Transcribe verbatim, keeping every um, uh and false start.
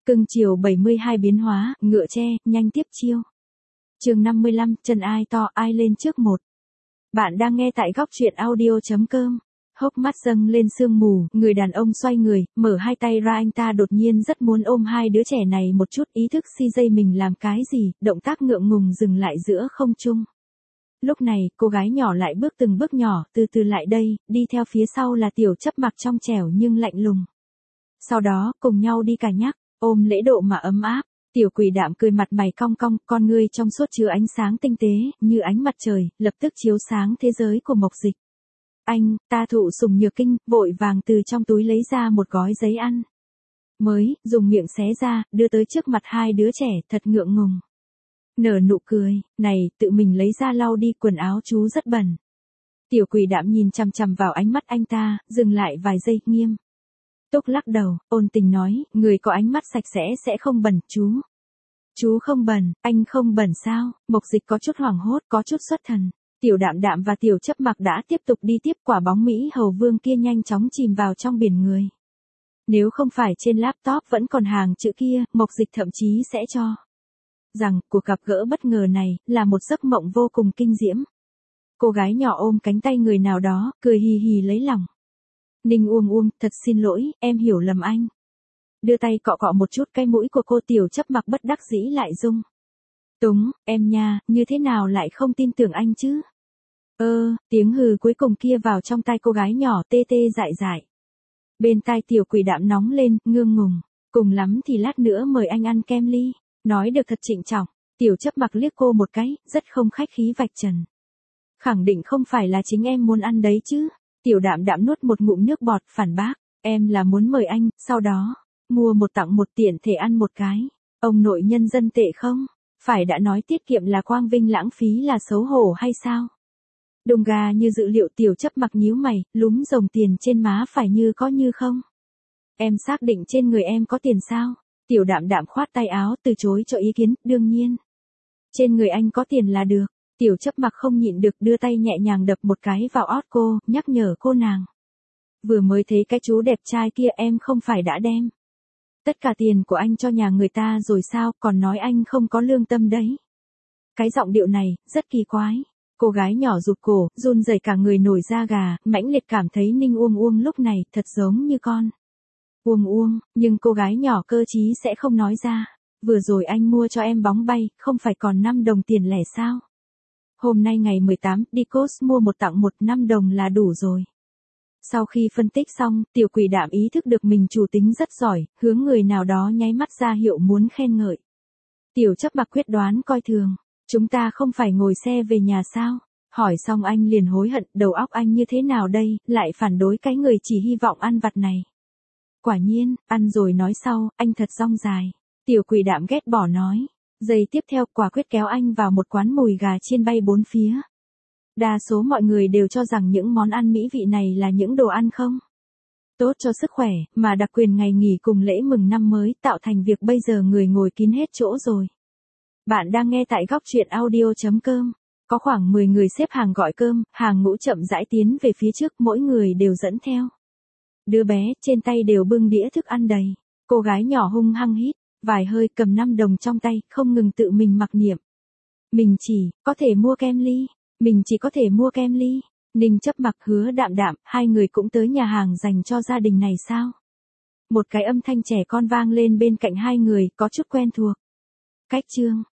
Cưng chiều bảy mươi hai biến hóa, ngựa tre, nhanh tiếp chiêu. Chương năm mươi lăm, chân ai to, ai lên trước một. Bạn đang nghe tại góc truyện audio.com. Hốc mắt dâng lên sương mù, người đàn ông xoay người, mở hai tay ra, anh ta đột nhiên rất muốn ôm hai đứa trẻ này một chút, ý thức si dây mình làm cái gì, động tác ngượng ngùng dừng lại giữa không trung. Lúc này, cô gái nhỏ lại bước từng bước nhỏ, từ từ lại đây, đi theo phía sau là Tiểu Chấp Mặc trong trẻo nhưng lạnh lùng. Sau đó, cùng nhau đi cả nhắc, ôm lễ độ mà ấm áp. Tiểu Quỷ Đạm cười mặt mày cong cong, con ngươi trong suốt chứa ánh sáng tinh tế, như ánh mặt trời, lập tức chiếu sáng thế giới của Mộc Dịch. Anh, ta thụ sủng nhược kinh, vội vàng từ trong túi lấy ra một gói giấy ăn mới, dùng miệng xé ra, đưa tới trước mặt hai đứa trẻ, thật ngượng ngùng. Nở nụ cười, này, tự mình lấy ra lau đi, quần áo chú rất bẩn. Tiểu Quỷ Đạm nhìn chằm chằm vào ánh mắt anh ta, dừng lại vài giây, nghiêm túc lắc đầu, ôn tình nói, người có ánh mắt sạch sẽ sẽ không bẩn, chú. Chú không bẩn, anh không bẩn sao? Mộc Dịch có chút hoảng hốt, có chút xuất thần. Tiểu Đạm Đạm và Tiểu Chấp Mặc đã tiếp tục đi tiếp, quả bóng Mỹ Hầu Vương kia nhanh chóng chìm vào trong biển người. Nếu không phải trên laptop vẫn còn hàng chữ kia, Mộc Dịch thậm chí sẽ cho rằng, cuộc gặp gỡ bất ngờ này, là một giấc mộng vô cùng kinh diễm. Cô gái nhỏ ôm cánh tay người nào đó, cười hì hì lấy lòng. Ninh Uông Uông, thật xin lỗi, em hiểu lầm anh. Đưa tay cọ cọ một chút cái mũi của cô. Tiểu Chấp Mặc bất đắc dĩ lại rung túng, em nha, như thế nào lại không tin tưởng anh chứ? Ơ, tiếng hừ cuối cùng kia vào trong tai cô gái nhỏ tê tê dại dại. Bên tai Tiểu Quỷ Đạm nóng lên, ngượng ngùng, cùng lắm thì lát nữa mời anh ăn kem ly. Nói được thật trịnh trọng. Tiểu Chấp Mặc liếc cô một cái, rất không khách khí vạch trần. Khẳng định không phải là chính em muốn ăn đấy chứ? Tiểu Đạm Đạm nuốt một ngụm nước bọt, phản bác, em là muốn mời anh, sau đó mua một tặng một, tiện thể ăn một cái. Ông nội nhân dân tệ không? Phải đã nói tiết kiệm là quang vinh, lãng phí là xấu hổ hay sao? Đùng gà như dự liệu. Tiểu Chấp Mặc nhíu mày, lúm rồng tiền trên má phải như có như không. Em xác định trên người em có tiền sao? Tiểu Đạm Đạm khoát tay áo, từ chối cho ý kiến, đương nhiên. Trên người anh có tiền là được. Tiểu Chấp Mặc không nhịn được, đưa tay nhẹ nhàng đập một cái vào ót cô, nhắc nhở cô nàng. Vừa mới thấy cái chú đẹp trai kia, em không phải đã đem tất cả tiền của anh cho nhà người ta rồi sao, còn nói anh không có lương tâm đấy. Cái giọng điệu này, rất kỳ quái. Cô gái nhỏ rụt cổ, run rẩy cả người nổi da gà, mãnh liệt cảm thấy Ninh Uông Uông lúc này, thật giống như con Uông Uông, nhưng cô gái nhỏ cơ trí sẽ không nói ra. Vừa rồi anh mua cho em bóng bay, không phải còn năm đồng tiền lẻ sao? Hôm nay ngày mười tám, đi Cos mua một tặng một, năm đồng là đủ rồi. Sau khi phân tích xong, Tiểu Quỷ Đạm ý thức được mình chủ tính rất giỏi, hướng người nào đó nháy mắt ra hiệu muốn khen ngợi. Tiểu Chấp Mặc quyết đoán coi thường. Chúng ta không phải ngồi xe về nhà sao? Hỏi xong anh liền hối hận, đầu óc anh như thế nào đây, lại phản đối cái người chỉ hy vọng ăn vặt này. Quả nhiên, ăn rồi nói sau, anh thật rong dài. Tiểu Quỷ Đạm ghét bỏ nói. Giây tiếp theo, quả quyết kéo anh vào một quán mùi gà chiên bay bốn phía. Đa số mọi người đều cho rằng những món ăn mỹ vị này là những đồ ăn không tốt cho sức khỏe, mà đặc quyền ngày nghỉ cùng lễ mừng năm mới tạo thành việc bây giờ người ngồi kín hết chỗ rồi. Bạn đang nghe tại góc truyện audio.com. Có khoảng mười người xếp hàng gọi cơm, hàng ngũ chậm rãi tiến về phía trước, mỗi người đều dẫn theo đứa bé, trên tay đều bưng đĩa thức ăn đầy. Cô gái nhỏ hung hăng hít vài hơi, cầm năm đồng trong tay, không ngừng tự mình mặc niệm. Mình chỉ có thể mua kem ly. Mình chỉ có thể mua kem ly. Ninh Chấp Mặc, Hứa Đạm Đạm, hai người cũng tới nhà hàng dành cho gia đình này sao? Một cái âm thanh trẻ con vang lên bên cạnh hai người, có chút quen thuộc. Cách chương.